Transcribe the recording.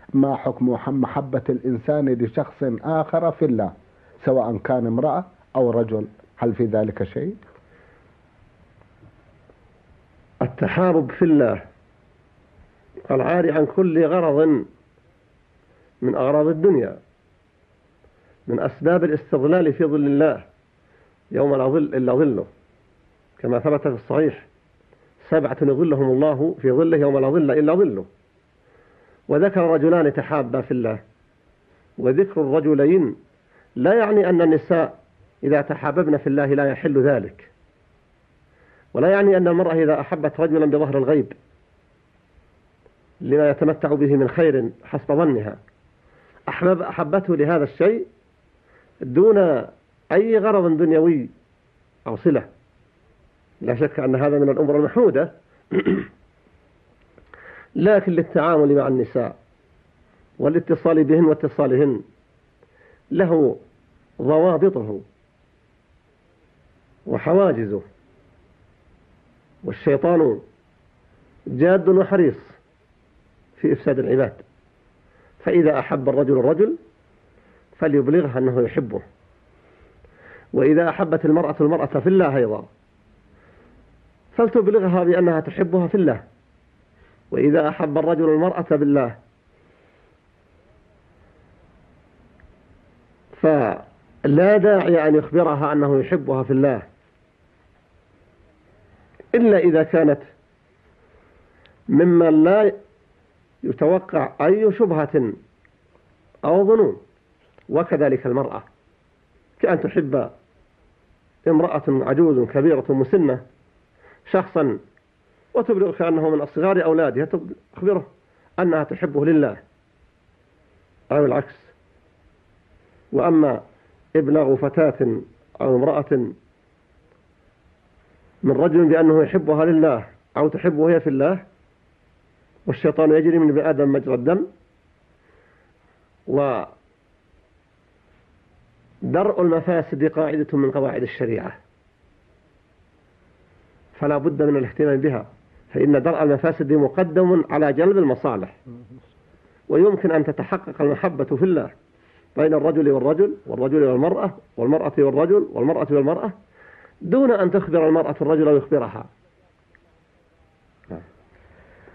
ما حكم محبة الإنسان لشخص آخر في الله، سواء كان امرأة أو رجل؟ هل في ذلك شيء؟ التحابب في الله العاري عن كل غرض من أغراض الدنيا، من أسباب الاستظلال في ظل الله يوم لا ظل إلا ظله، كما ثبت في الصحيح: 7 يظلهم الله في ظله يوم لا ظل إلا ظله. وذكر رجلان تحابا في الله، وذكر الرجلين لا يعني أن النساء إذا تحاببن في الله لا يحل ذلك، ولا يعني أن المرأة إذا أحبت رجلا بظهر الغيب لما يتمتع به من خير حسب ظنها أحبته لهذا الشيء دون أي غرض دنيوي أو صلة. لا شك أن هذا من الأمور المحمودة لكن للتعامل مع النساء والاتصال بهن واتصالهن له ضوابطه وحواجزه، والشيطان جاد وحريص في إفساد العباد. فإذا أحب الرجل فليبلغها أنه يحبه، وإذا أحبت المرأة في الله أيضا فلتبلغها بأنها تحبها في الله، وإذا أحب الرجل المرأة بالله فلا داعي أن يخبرها أنه يحبها في الله إلا إذا كانت ممن لا يتوقع أي شبهة أو ظنون. وكذلك المرأة، كأن تحب امرأة عجوز كبيرة مسنة شخصا وتبلغ أنه من أصغار أولادها، تخبره أنها تحبه لله أو العكس. وأما إبلاغ فتاة أو امرأة من رجل بأنه يحبها لله أو تحبه هي في الله، والشيطان يجري من ابن آدم مجرى الدم، ودرء المفاسد قاعدة من قواعد الشريعة، فلا بد من الاهتمام بها، فإن درء المفاسد مقدم على جلب المصالح. ويمكن أن تتحقق المحبة في الله بين الرجل والرجل، والرجل والمرأة، والمرأة والرجل، والمرأة والمرأة، دون أن تخبر المرأة الرجل أو يخبرها،